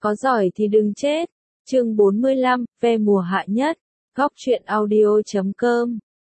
Có giỏi thì đừng chết. Chương 45, ve mùa hạ nhất. Góc truyện audio.com.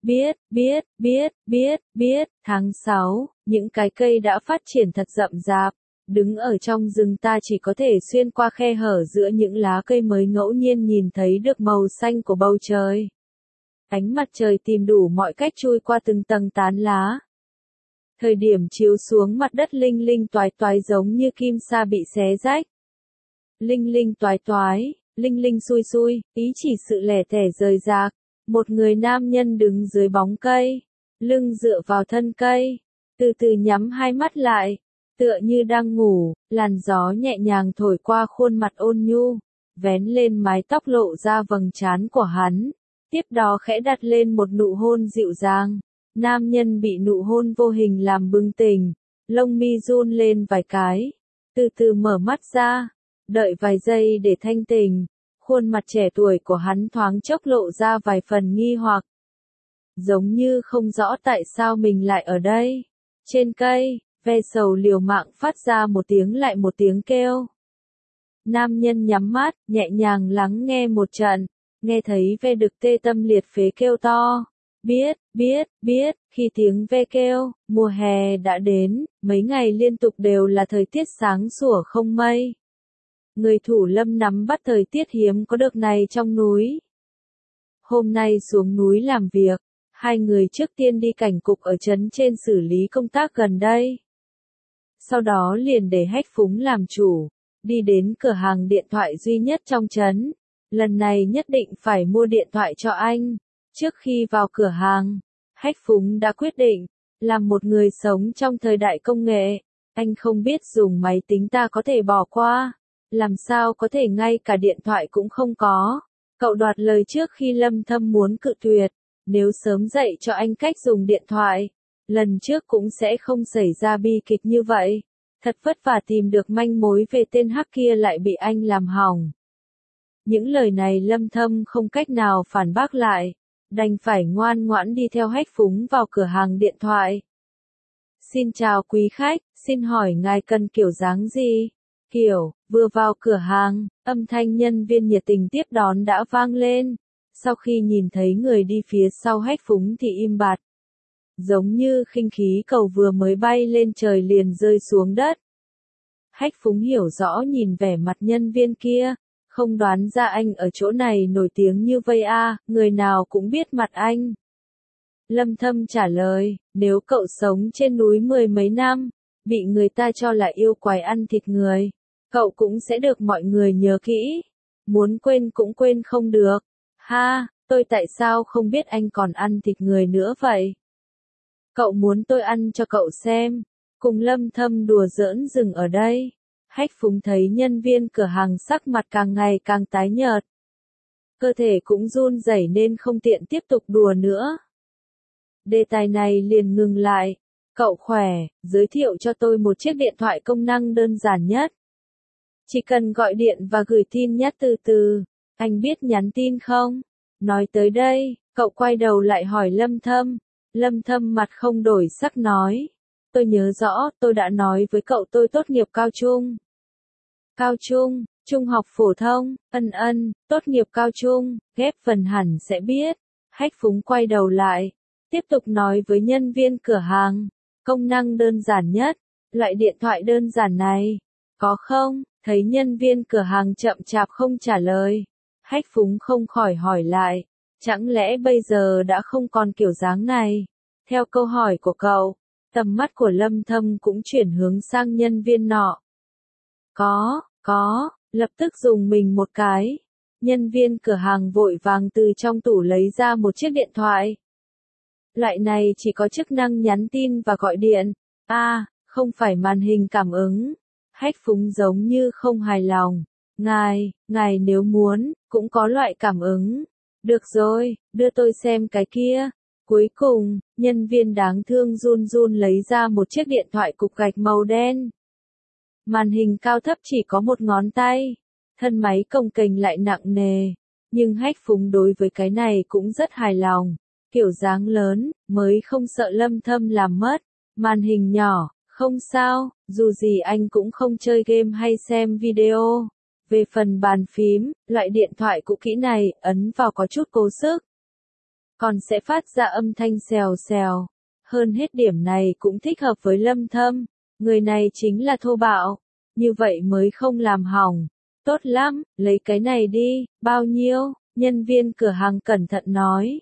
Biết, tháng 6, những cái cây đã phát triển thật rậm rạp. Đứng ở trong rừng ta chỉ có thể xuyên qua khe hở giữa những lá cây mới ngẫu nhiên nhìn thấy được màu xanh của bầu trời. Ánh mặt trời tìm đủ mọi cách chui qua từng tầng tán lá. Thời điểm chiếu xuống mặt đất linh linh toái toái giống như kim sa bị xé rách. Linh linh toái toái, linh linh xui xui, ý chỉ sự lẻ tẻ rời rạc. Một người nam nhân đứng dưới bóng cây, lưng dựa vào thân cây, từ từ nhắm hai mắt lại, tựa như đang ngủ, làn gió nhẹ nhàng thổi qua khuôn mặt ôn nhu, vén lên mái tóc lộ ra vầng trán của hắn, tiếp đó khẽ đặt lên một nụ hôn dịu dàng. Nam nhân bị nụ hôn vô hình làm bừng tỉnh, lông mi run lên vài cái, từ từ mở mắt ra, đợi vài giây để thanh tỉnh. Khuôn mặt trẻ tuổi của hắn thoáng chốc lộ ra vài phần nghi hoặc. Giống như không rõ tại sao mình lại ở đây. Trên cây, ve sầu liều mạng phát ra một tiếng lại một tiếng kêu. Nam nhân nhắm mắt, nhẹ nhàng lắng nghe một trận, nghe thấy ve đực tê tâm liệt phế kêu to. Biết, khi tiếng ve kêu, mùa hè đã đến, mấy ngày liên tục đều là thời tiết sáng sủa không mây. Người thủ lâm nắm bắt thời tiết hiếm có được này trong núi. Hôm nay xuống núi làm việc, hai người trước tiên đi cảnh cục ở trấn trên xử lý công tác gần đây. Sau đó liền để Hách Phúng làm chủ, đi đến cửa hàng điện thoại duy nhất trong trấn. Lần này nhất định phải mua điện thoại cho anh. Trước khi vào cửa hàng, Hách Phúng đã quyết định, làm một người sống trong thời đại công nghệ, anh không biết dùng máy tính ta có thể bỏ qua. Làm sao có thể ngay cả điện thoại cũng không có. Cậu đoạt lời trước khi Lâm Thâm muốn cự tuyệt. Nếu sớm dạy cho anh cách dùng điện thoại, lần trước cũng sẽ không xảy ra bi kịch như vậy. Thật vất vả tìm được manh mối về tên hắc kia lại bị anh làm hỏng. Những lời này Lâm Thâm không cách nào phản bác lại, đành phải ngoan ngoãn đi theo Hách Phúng vào cửa hàng điện thoại. Xin chào quý khách, xin hỏi ngài cần kiểu dáng gì? Vừa vào cửa hàng, âm thanh nhân viên nhiệt tình tiếp đón đã vang lên. Sau khi nhìn thấy người đi phía sau Hách Phúng thì im bặt. Giống như khinh khí cầu vừa mới bay lên trời liền rơi xuống đất. Hách Phúng hiểu rõ nhìn vẻ mặt nhân viên kia, không đoán ra anh ở chỗ này nổi tiếng như vây người nào cũng biết mặt anh. Lâm Thâm trả lời, nếu cậu sống trên núi mười mấy năm, bị người ta cho là yêu quái ăn thịt người, cậu cũng sẽ được mọi người nhớ kỹ. Muốn quên cũng quên không được. Tôi tại sao không biết anh còn ăn thịt người nữa vậy? Cậu muốn tôi ăn cho cậu xem. Cùng Lâm Thâm đùa giỡn dừng ở đây. Hách Phúng thấy nhân viên cửa hàng sắc mặt càng ngày càng tái nhợt. Cơ thể cũng run rẩy nên không tiện tiếp tục đùa nữa. Đề tài này liền ngừng lại. Cậu khỏe, giới thiệu cho tôi một chiếc điện thoại công năng đơn giản nhất. Chỉ cần gọi điện và gửi tin nhắn từ từ. Anh biết nhắn tin không? Nói tới đây, cậu quay đầu lại hỏi Lâm Thâm. Lâm Thâm mặt không đổi sắc nói. Tôi nhớ rõ, tôi đã nói với cậu tôi tốt nghiệp cao trung. Cao trung, trung học phổ thông, tốt nghiệp cao trung, ghép phần hẳn sẽ biết. Hách Phúng quay đầu lại, tiếp tục nói với nhân viên cửa hàng. Công năng đơn giản nhất, loại điện thoại đơn giản này, có không? Thấy nhân viên cửa hàng chậm chạp không trả lời. Hách Phúng không khỏi hỏi lại, chẳng lẽ bây giờ đã không còn kiểu dáng này? Theo câu hỏi của cậu, tầm mắt của Lâm Thâm cũng chuyển hướng sang nhân viên nọ. Có, lập tức dùng mình một cái. Nhân viên cửa hàng vội vàng từ trong tủ lấy ra một chiếc điện thoại. Loại này chỉ có chức năng nhắn tin và gọi điện. Không phải màn hình cảm ứng. Hách Phúng giống như không hài lòng. Ngài nếu muốn, cũng có loại cảm ứng. Được rồi, đưa tôi xem cái kia. Cuối cùng, nhân viên đáng thương run run lấy ra một chiếc điện thoại cục gạch màu đen. Màn hình cao thấp chỉ có một ngón tay. Thân máy cồng kềnh lại nặng nề. Nhưng Hách Phúng đối với cái này cũng rất hài lòng. Kiểu dáng lớn, mới không sợ Lâm Thâm làm mất. Màn hình nhỏ, không sao, dù gì anh cũng không chơi game hay xem video. Về phần bàn phím, loại điện thoại cũ kỹ này, ấn vào có chút cố sức. Còn sẽ phát ra âm thanh xèo xèo. Hơn hết điểm này cũng thích hợp với Lâm Thâm. Người này chính là thô bạo. Như vậy mới không làm hỏng. Tốt lắm, lấy cái này đi, bao nhiêu? Nhân viên cửa hàng cẩn thận nói.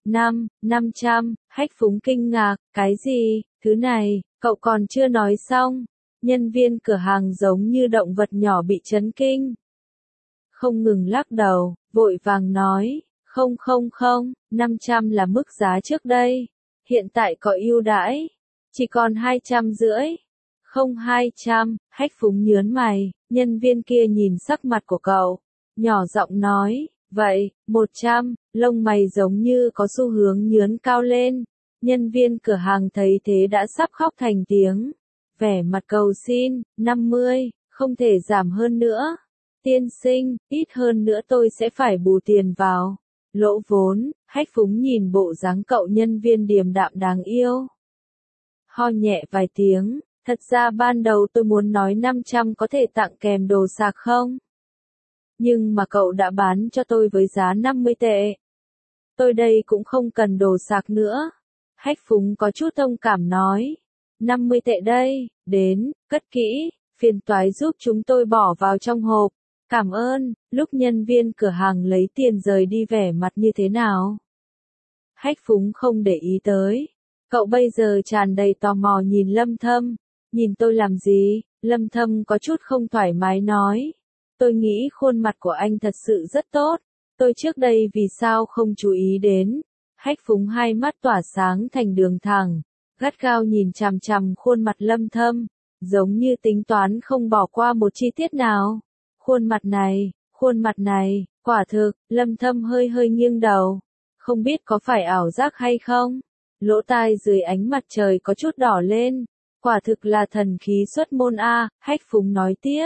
500, Hách Phúng kinh ngạc, cái gì, thứ này, cậu còn chưa nói xong. Nhân viên cửa hàng giống như động vật nhỏ bị chấn kinh. Không ngừng lắc đầu, vội vàng nói, không, 500 là mức giá trước đây. Hiện tại có ưu đãi, chỉ còn 250. Không 200, Hách Phúng nhớn mày, nhân viên kia nhìn sắc mặt của cậu, nhỏ giọng nói, vậy, 100, lông mày giống như có xu hướng nhướn cao lên. Nhân viên cửa hàng thấy thế đã sắp khóc thành tiếng, vẻ mặt cầu xin, 50, không thể giảm hơn nữa. Tiên sinh, ít hơn nữa tôi sẽ phải bù tiền vào. Lỗ vốn, Hách Phúng nhìn bộ dáng cậu nhân viên điềm đạm đáng yêu. Ho nhẹ vài tiếng, thật ra ban đầu tôi muốn nói 500 có thể tặng kèm đồ sạc không? Nhưng mà cậu đã bán cho tôi với giá 50 tệ. Tôi đây cũng không cần đồ sạc nữa. Hách Phúng có chút thông cảm nói. 50 tệ đây, đến, cất kỹ, phiền toái giúp chúng tôi bỏ vào trong hộp. Cảm ơn, lúc nhân viên cửa hàng lấy tiền rời đi vẻ mặt như thế nào? Hách Phúng không để ý tới. Cậu bây giờ tràn đầy tò mò nhìn Lâm Thâm. Nhìn tôi làm gì? Lâm Thâm có chút không thoải mái nói. Tôi nghĩ khuôn mặt của anh thật sự rất tốt. Tôi trước đây vì sao không chú ý đến? Hách Phúng hai mắt tỏa sáng thành đường thẳng, gắt gao nhìn chằm chằm khuôn mặt Lâm Thâm, giống như tính toán không bỏ qua một chi tiết nào. Khuôn mặt này, quả thực, Lâm Thâm hơi nghiêng đầu. Không biết có phải ảo giác hay không? Lỗ tai dưới ánh mặt trời có chút đỏ lên. Quả thực là thần khí xuất môn A, Hách Phúng nói tiếp.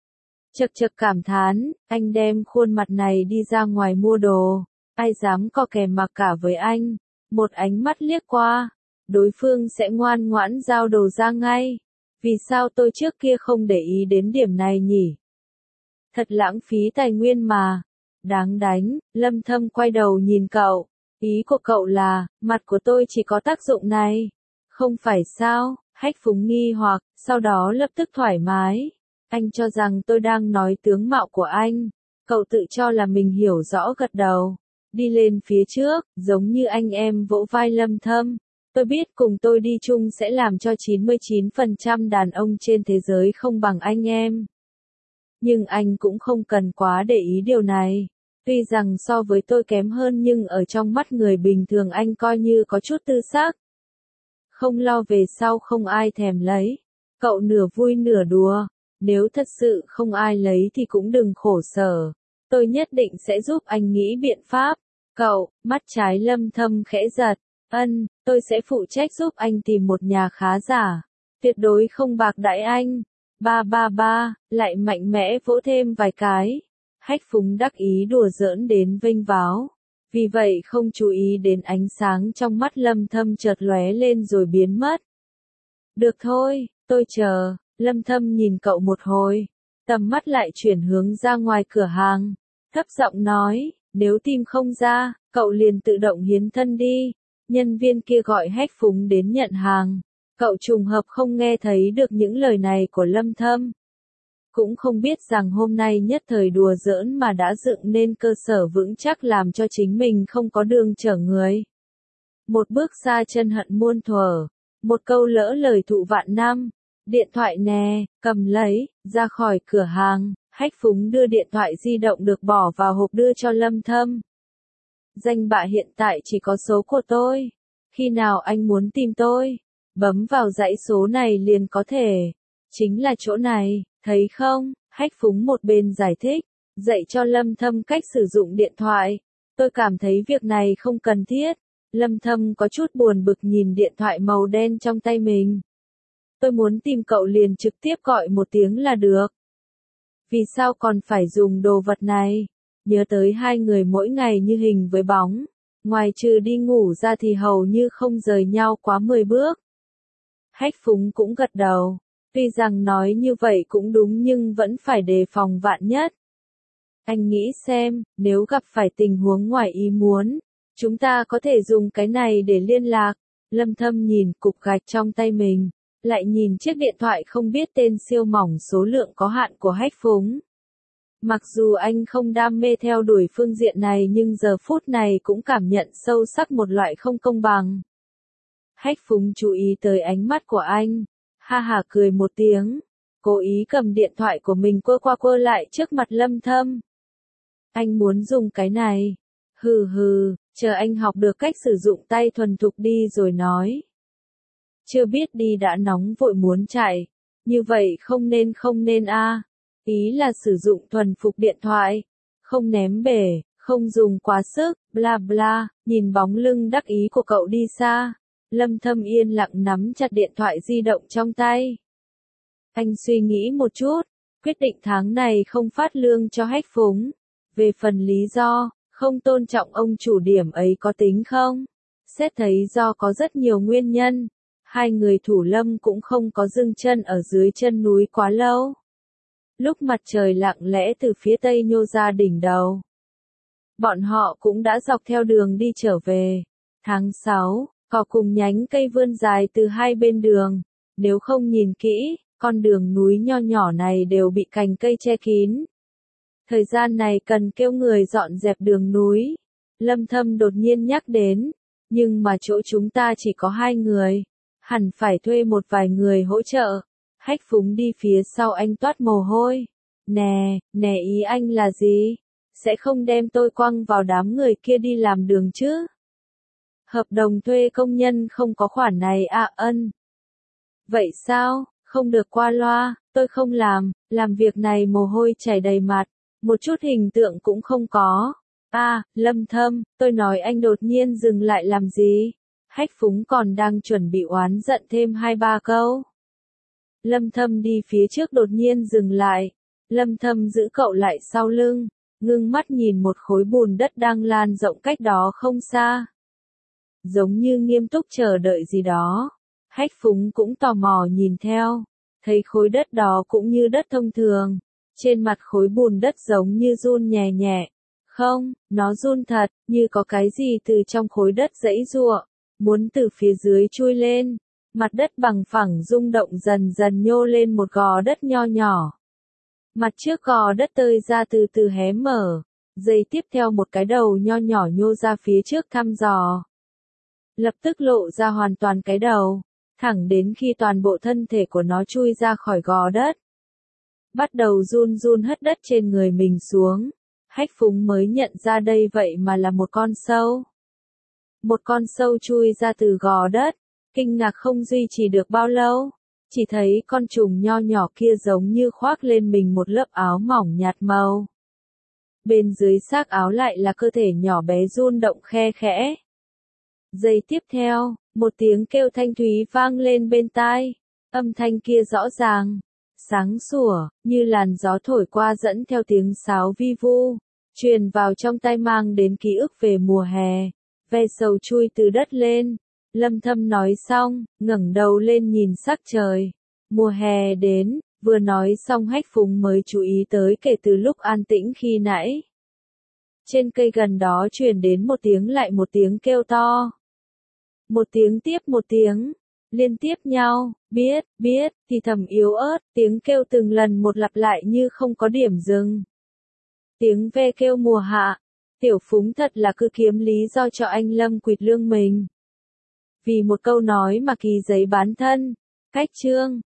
Chật cảm thán, anh đem khuôn mặt này đi ra ngoài mua đồ. Ai dám co kè mặc cả với anh. Một ánh mắt liếc qua, đối phương sẽ ngoan ngoãn giao đồ ra ngay. Vì sao tôi trước kia không để ý đến điểm này nhỉ? Thật lãng phí tài nguyên mà. Đáng đánh, Lâm Thâm quay đầu nhìn cậu. Ý của cậu là, mặt của tôi chỉ có tác dụng này. Không phải sao? Hách Phúng nghi hoặc, sau đó lập tức thoải mái. Anh cho rằng tôi đang nói tướng mạo của anh. Cậu tự cho là mình hiểu rõ gật đầu. Đi lên phía trước, giống như anh em vỗ vai Lâm Thâm. Tôi biết cùng tôi đi chung sẽ làm cho 99% đàn ông trên thế giới không bằng anh em. Nhưng anh cũng không cần quá để ý điều này. Tuy rằng so với tôi kém hơn nhưng ở trong mắt người bình thường anh coi như có chút tư sắc. Không lo về sau không ai thèm lấy. Cậu nửa vui nửa đùa. Nếu thật sự không ai lấy thì cũng đừng khổ sở. Tôi nhất định sẽ giúp anh nghĩ biện pháp. Cậu, mắt trái Lâm Thâm khẽ giật. Tôi sẽ phụ trách giúp anh tìm một nhà khá giả. Tuyệt đối không bạc đãi anh. Ba, lại mạnh mẽ vỗ thêm vài cái. Hách Phúng đắc ý đùa giỡn đến vênh váo. Vì vậy không chú ý đến ánh sáng trong mắt Lâm Thâm chợt lóe lên rồi biến mất. Được thôi, tôi chờ. Lâm Thâm nhìn cậu một hồi. Tầm mắt lại chuyển hướng ra ngoài cửa hàng. Thấp giọng nói, nếu tìm không ra, cậu liền tự động hiến thân đi. Nhân viên kia gọi Hách Phúng đến nhận hàng. Cậu trùng hợp không nghe thấy được những lời này của Lâm Thâm. Cũng không biết rằng hôm nay nhất thời đùa giỡn mà đã dựng nên cơ sở vững chắc làm cho chính mình không có đường chở người. Một bước xa chân hận muôn thuở. Một câu lỡ lời thụ vạn năm. Điện thoại nè, cầm lấy, ra khỏi cửa hàng. Hách Phúng đưa điện thoại di động được bỏ vào hộp đưa cho Lâm Thâm. Danh bạ hiện tại chỉ có số của tôi. Khi nào anh muốn tìm tôi, bấm vào dãy số này liền có thể. Chính là chỗ này, thấy không? Hách Phúng một bên giải thích, dạy cho Lâm Thâm cách sử dụng điện thoại. Tôi cảm thấy việc này không cần thiết. Lâm Thâm có chút buồn bực nhìn điện thoại màu đen trong tay mình. Tôi muốn tìm cậu liền trực tiếp gọi một tiếng là được. Vì sao còn phải dùng đồ vật này? Nhớ tới hai người mỗi ngày như hình với bóng. Ngoài trừ đi ngủ ra thì hầu như không rời nhau quá 10 bước. Hách Phúng cũng gật đầu. Tuy rằng nói như vậy cũng đúng nhưng vẫn phải đề phòng vạn nhất. Anh nghĩ xem, nếu gặp phải tình huống ngoài ý muốn, chúng ta có thể dùng cái này để liên lạc. Lâm Thâm nhìn cục gạch trong tay mình, lại nhìn chiếc điện thoại không biết tên siêu mỏng số lượng có hạn của Hách Phúng. Mặc dù anh không đam mê theo đuổi phương diện này nhưng giờ phút này cũng cảm nhận sâu sắc một loại không công bằng. Hách Phúng chú ý tới ánh mắt của anh, ha ha cười một tiếng, cố ý cầm điện thoại của mình quơ qua quơ lại trước mặt Lâm Thâm. Anh muốn dùng cái này. Hừ hừ, chờ anh học được cách sử dụng tay thuần thục đi rồi nói. Chưa biết đi đã nóng vội muốn chạy. Như vậy không nên a. Ý là sử dụng thuần phục điện thoại. Không ném bể, không dùng quá sức, bla bla, nhìn bóng lưng đắc ý của cậu đi xa. Lâm Thâm yên lặng nắm chặt điện thoại di động trong tay. Anh suy nghĩ một chút, quyết định tháng này không phát lương cho Hách Phúng. Về phần lý do, không tôn trọng ông chủ điểm ấy có tính không? Xét thấy do có rất nhiều nguyên nhân, hai người thủ lâm cũng không có dừng chân ở dưới chân núi quá lâu. Lúc mặt trời lặng lẽ từ phía tây nhô ra đỉnh đầu, bọn họ cũng đã dọc theo đường đi trở về. Tháng 6, cỏ cùng nhánh cây vươn dài từ hai bên đường, nếu không nhìn kỹ, con đường núi nho nhỏ này đều bị cành cây che kín. Thời gian này cần kêu người dọn dẹp đường núi. Lâm Thâm đột nhiên nhắc đến, nhưng mà chỗ chúng ta chỉ có 2 người, hẳn phải thuê một vài người hỗ trợ. Hách Phúng đi phía sau anh toát mồ hôi. Nè, ý anh là gì? Sẽ không đem tôi quăng vào đám người kia đi làm đường chứ? Hợp đồng thuê công nhân không có khoản này à ân. Vậy sao, không được qua loa, tôi không làm việc này mồ hôi chảy đầy mặt. Một chút hình tượng cũng không có. Lâm Thâm, tôi nói anh đột nhiên dừng lại làm gì? Hách Phúng còn đang chuẩn bị oán giận thêm 2-3 câu. Lâm Thâm đi phía trước đột nhiên dừng lại. Lâm Thâm giữ cậu lại sau lưng, ngưng mắt nhìn một khối bùn đất đang lan rộng cách đó không xa. Giống như nghiêm túc chờ đợi gì đó. Hách Phúng cũng tò mò nhìn theo, thấy khối đất đó cũng như đất thông thường. Trên mặt khối bùn đất giống như run nhẹ nhẹ. Không, nó run thật, như có cái gì từ trong khối đất giãy giụa, muốn từ phía dưới chui lên. Mặt đất bằng phẳng rung động dần dần nhô lên một gò đất nho nhỏ. Mặt trước gò đất tơi ra từ từ hé mở, giây tiếp theo một cái đầu nho nhỏ nhô ra phía trước thăm dò. Lập tức lộ ra hoàn toàn cái đầu, thẳng đến khi toàn bộ thân thể của nó chui ra khỏi gò đất. Bắt đầu run run hất đất trên người mình xuống. Hách Phúng mới nhận ra đây vậy mà là một con sâu. Một con sâu chui ra từ gò đất, kinh ngạc không duy trì được bao lâu. Chỉ thấy con trùng nho nhỏ kia giống như khoác lên mình một lớp áo mỏng nhạt màu. Bên dưới xác áo lại là cơ thể nhỏ bé run động khe khẽ. Giây tiếp theo, một tiếng kêu thanh thúy vang lên bên tai. Âm thanh kia rõ ràng, sáng sủa, như làn gió thổi qua dẫn theo tiếng sáo vi vu, truyền vào trong tai mang đến ký ức về mùa hè. Ve sầu chui từ đất lên. Lâm Thâm nói xong, ngẩng đầu lên nhìn sắc trời. Mùa hè đến, vừa nói xong Hách Phúng mới chú ý tới kể từ lúc an tĩnh khi nãy. Trên cây gần đó truyền đến một tiếng lại một tiếng kêu to. Một tiếng tiếp một tiếng, liên tiếp nhau, biết, thì thầm yếu ớt, tiếng kêu từng lần một lặp lại như không có điểm dừng. Tiếng ve kêu mùa hạ, Tiểu Phúng thật là cứ kiếm lý do cho anh Lâm quỵt lương mình. Vì một câu nói mà ký giấy bán thân. Cách chương